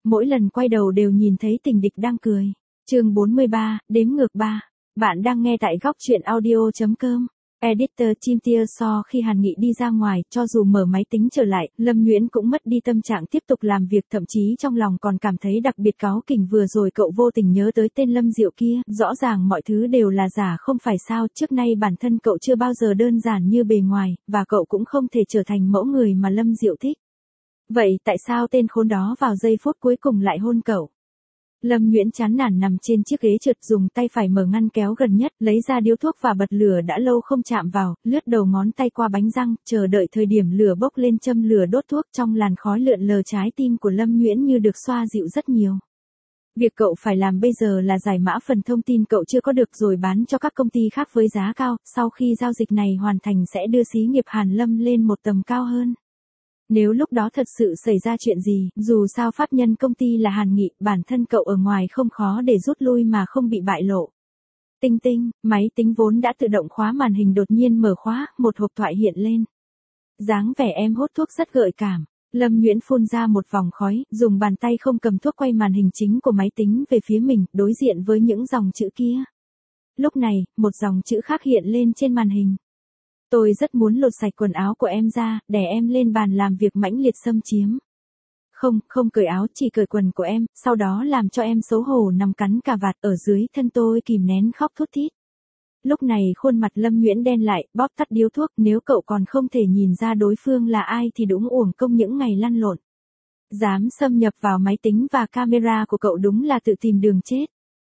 mỗi lần quay đầu đều nhìn thấy Tình Địch đang cười. Chương 43, đếm ngược 3. Bạn đang nghe tại góc truyện audio.com. Editor Chim Tia So. Khi Hàn Nghị đi ra ngoài, cho dù mở máy tính trở lại, Lâm Nguyễn cũng mất đi tâm trạng tiếp tục làm việc, thậm chí trong lòng còn cảm thấy đặc biệt cáu kỉnh. Vừa rồi cậu vô tình nhớ tới tên Lâm Diệu kia, rõ ràng mọi thứ đều là giả không phải sao, trước nay bản thân cậu chưa bao giờ đơn giản như bề ngoài, và cậu cũng không thể trở thành mẫu người mà Lâm Diệu thích. Vậy tại sao tên khốn đó vào giây phút cuối cùng lại hôn cậu? Lâm Nguyễn chán nản nằm trên chiếc ghế trượt, dùng tay phải mở ngăn kéo gần nhất, lấy ra điếu thuốc và bật lửa đã lâu không chạm vào, lướt đầu ngón tay qua bánh răng, chờ đợi thời điểm lửa bốc lên châm lửa đốt thuốc. Trong làn khói lượn lờ, trái tim của Lâm Nguyễn như được xoa dịu rất nhiều. Việc cậu phải làm bây giờ là giải mã phần thông tin cậu chưa có được rồi bán cho các công ty khác với giá cao, sau khi giao dịch này hoàn thành sẽ đưa xí nghiệp Hàn Lâm lên một tầm cao hơn. Nếu lúc đó thật sự xảy ra chuyện gì, dù sao pháp nhân công ty là Hàn Nghị, bản thân cậu ở ngoài không khó để rút lui mà không bị bại lộ. Tinh tinh, máy tính vốn đã tự động khóa màn hình đột nhiên mở khóa, một hộp thoại hiện lên. Dáng vẻ em hút thuốc rất gợi cảm. Lâm Nguyễn phun ra một vòng khói, dùng bàn tay không cầm thuốc quay màn hình chính của máy tính về phía mình, đối diện với những dòng chữ kia. Lúc này, một dòng chữ khác hiện lên trên màn hình. Tôi rất muốn lột sạch quần áo của em ra, đè em lên bàn làm việc mãnh liệt xâm chiếm. Không cởi áo, chỉ cởi quần của em, sau đó làm cho em xấu hổ nằm cắn cà vạt ở dưới thân tôi, kìm nén khóc thút thít. Lúc này khuôn mặt Lâm Nguyễn đen lại, bóp tắt điếu thuốc. Nếu cậu còn không thể nhìn ra đối phương là ai thì đúng uổng công những ngày lăn lộn. Dám xâm nhập vào máy tính và camera của cậu đúng là tự tìm đường chết.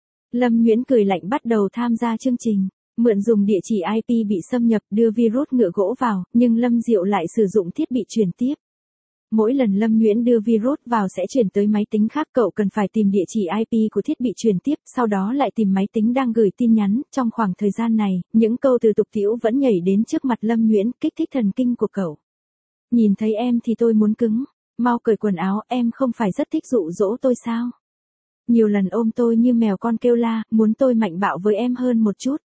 Lâm Nguyễn cười lạnh bắt đầu tham gia chương trình. Mượn dùng địa chỉ IP bị xâm nhập, đưa virus ngựa gỗ vào, nhưng Lâm Diệu lại sử dụng thiết bị truyền tiếp. Mỗi lần Lâm Nguyễn đưa virus vào sẽ chuyển tới máy tính khác, cậu cần phải tìm địa chỉ IP của thiết bị truyền tiếp, sau đó lại tìm máy tính đang gửi tin nhắn. Trong khoảng thời gian này, những câu từ tục tĩu vẫn nhảy đến trước mặt Lâm Nguyễn, kích thích thần kinh của cậu. Nhìn thấy em thì tôi muốn cứng, mau cởi quần áo, em không phải rất thích dụ dỗ tôi sao? Nhiều lần ôm tôi như mèo con kêu la, muốn tôi mạnh bạo với em hơn một chút.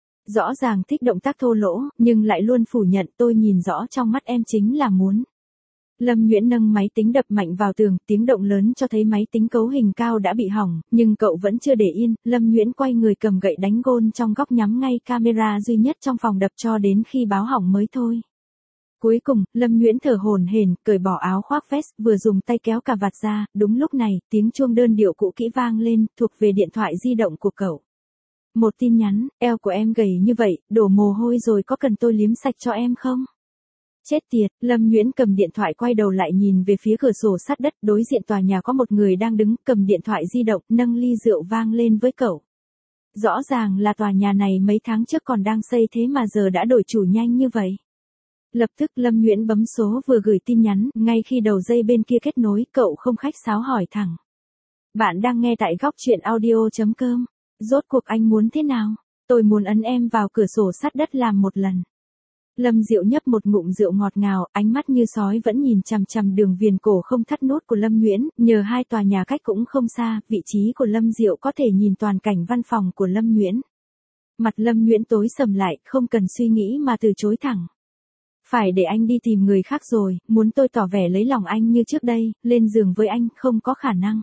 Rõ ràng thích động tác thô lỗ, nhưng lại luôn phủ nhận. Tôi nhìn rõ trong mắt em chính là muốn. Lâm Nguyễn nâng máy tính đập mạnh vào tường, tiếng động lớn cho thấy máy tính cấu hình cao đã bị hỏng, nhưng cậu vẫn chưa để yên. Lâm Nguyễn quay người cầm gậy đánh gôn trong góc, nhắm ngay camera duy nhất trong phòng đập cho đến khi báo hỏng mới thôi. Cuối cùng, Lâm Nguyễn thở hổn hển, cởi bỏ áo khoác vest, vừa dùng tay kéo cà vạt ra. Đúng lúc này, tiếng chuông đơn điệu cũ kỹ vang lên, thuộc về điện thoại di động của cậu. Một tin nhắn, eo của em gầy như vậy, đổ mồ hôi rồi, có cần tôi liếm sạch cho em không? Chết tiệt, Lâm Nguyễn cầm điện thoại quay đầu lại nhìn về phía cửa sổ sát đất, đối diện tòa nhà có một người đang đứng, cầm điện thoại di động, nâng ly rượu vang lên với cậu. Rõ ràng là tòa nhà này mấy tháng trước còn đang xây, thế mà giờ đã đổi chủ nhanh như vậy. Lập tức Lâm Nguyễn bấm số vừa gửi tin nhắn, ngay khi đầu dây bên kia kết nối, cậu không khách sáo hỏi thẳng. Bạn đang nghe tại góc truyện audio.com. Rốt cuộc anh muốn thế nào? Tôi muốn ấn em vào cửa sổ sát đất làm một lần. Lâm Diệu nhấp một ngụm rượu ngọt ngào, ánh mắt như sói vẫn nhìn chằm chằm đường viền cổ không thắt nút của Lâm Nguyễn. Nhờ hai tòa nhà cách cũng không xa, vị trí của Lâm Diệu có thể nhìn toàn cảnh văn phòng của Lâm Nguyễn. Mặt Lâm Nguyễn tối sầm lại, không cần suy nghĩ mà từ chối thẳng. Phải để anh đi tìm người khác rồi, muốn tôi tỏ vẻ lấy lòng anh như trước đây, lên giường với anh, không có khả năng.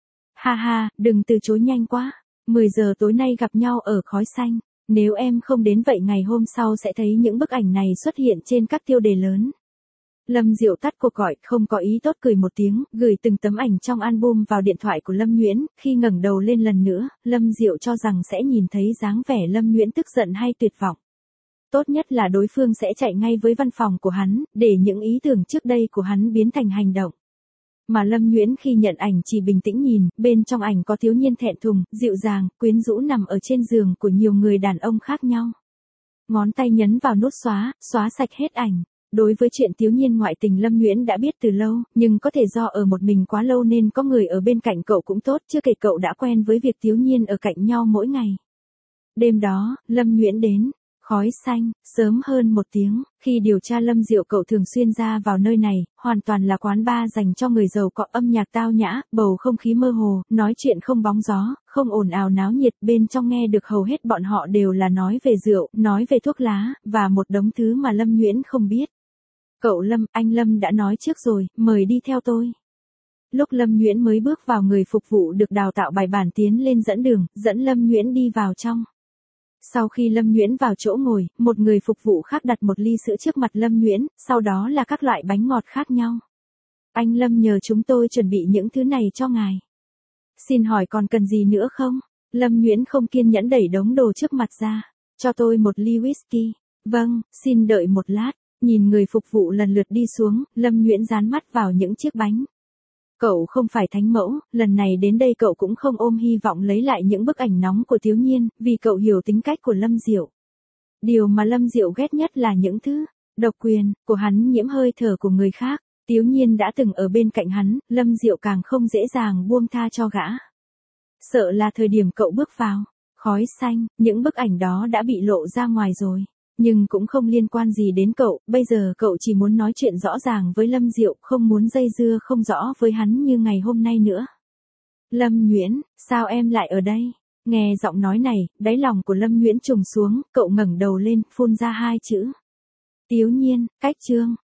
Ha ha, đừng từ chối nhanh quá. 10 giờ tối nay gặp nhau ở Khói Xanh. Nếu em không đến vậy ngày hôm sau sẽ thấy những bức ảnh này xuất hiện trên các tiêu đề lớn. Lâm Diệu tắt cuộc gọi, không có ý tốt, cười một tiếng, gửi từng tấm ảnh trong album vào điện thoại của Lâm Nguyễn. Khi ngẩng đầu lên lần nữa, Lâm Diệu cho rằng sẽ nhìn thấy dáng vẻ Lâm Nguyễn tức giận hay tuyệt vọng. Tốt nhất là đối phương sẽ chạy ngay với văn phòng của hắn, để những ý tưởng trước đây của hắn biến thành hành động. Mà Lâm Nguyễn khi nhận ảnh chỉ bình tĩnh nhìn, bên trong ảnh có thiếu niên thẹn thùng, dịu dàng, quyến rũ nằm ở trên giường của nhiều người đàn ông khác nhau. Ngón tay nhấn vào nút xóa sạch hết ảnh. Đối với chuyện thiếu niên ngoại tình Lâm Nguyễn đã biết từ lâu, nhưng có thể do ở một mình quá lâu nên có người ở bên cạnh cậu cũng tốt, chưa kể cậu đã quen với việc thiếu niên ở cạnh nhau mỗi ngày. Đêm đó, Lâm Nguyễn đến Khói Xanh, sớm hơn một tiếng. Khi điều tra Lâm Diệu, cậu thường xuyên ra vào nơi này, hoàn toàn là quán bar dành cho người giàu có, âm nhạc tao nhã, bầu không khí mơ hồ, nói chuyện không bóng gió, không ồn ào náo nhiệt, bên trong nghe được hầu hết bọn họ đều là nói về rượu, nói về thuốc lá, và một đống thứ mà Lâm Nguyễn không biết. Cậu Lâm, anh Lâm đã nói trước rồi, mời đi theo tôi. Lúc Lâm Nguyễn mới bước vào, người phục vụ được đào tạo bài bản tiến lên dẫn đường, dẫn Lâm Nguyễn đi vào trong. Sau khi Lâm Nguyễn vào chỗ ngồi, một người phục vụ khác đặt một ly sữa trước mặt Lâm Nguyễn, sau đó là các loại bánh ngọt khác nhau. Anh Lâm nhờ chúng tôi chuẩn bị những thứ này cho ngài. Xin hỏi còn cần gì nữa không? Lâm Nguyễn không kiên nhẫn đẩy đống đồ trước mặt ra. Cho tôi một ly whisky. Vâng, xin đợi một lát. Nhìn người phục vụ lần lượt đi xuống, Lâm Nguyễn dán mắt vào những chiếc bánh. Cậu không phải thánh mẫu, lần này đến đây cậu cũng không ôm hy vọng lấy lại những bức ảnh nóng của Thiếu Nhiên, vì cậu hiểu tính cách của Lâm Diệu. Điều mà Lâm Diệu ghét nhất là những thứ độc quyền của hắn nhiễm hơi thở của người khác. Thiếu Nhiên đã từng ở bên cạnh hắn, Lâm Diệu càng không dễ dàng buông tha cho gã. Sợ là thời điểm cậu bước vào, khói xanh, những bức ảnh đó đã bị lộ ra ngoài rồi. Nhưng cũng không liên quan gì đến cậu, bây giờ cậu chỉ muốn nói chuyện rõ ràng với Lâm Diệu, không muốn dây dưa không rõ với hắn như ngày hôm nay nữa. Lâm Nguyễn, sao em lại ở đây? Nghe giọng nói này, đáy lòng của Lâm Nguyễn trùng xuống, cậu ngẩng đầu lên, phun ra hai chữ. Thiếu Nhiên, cách Trương.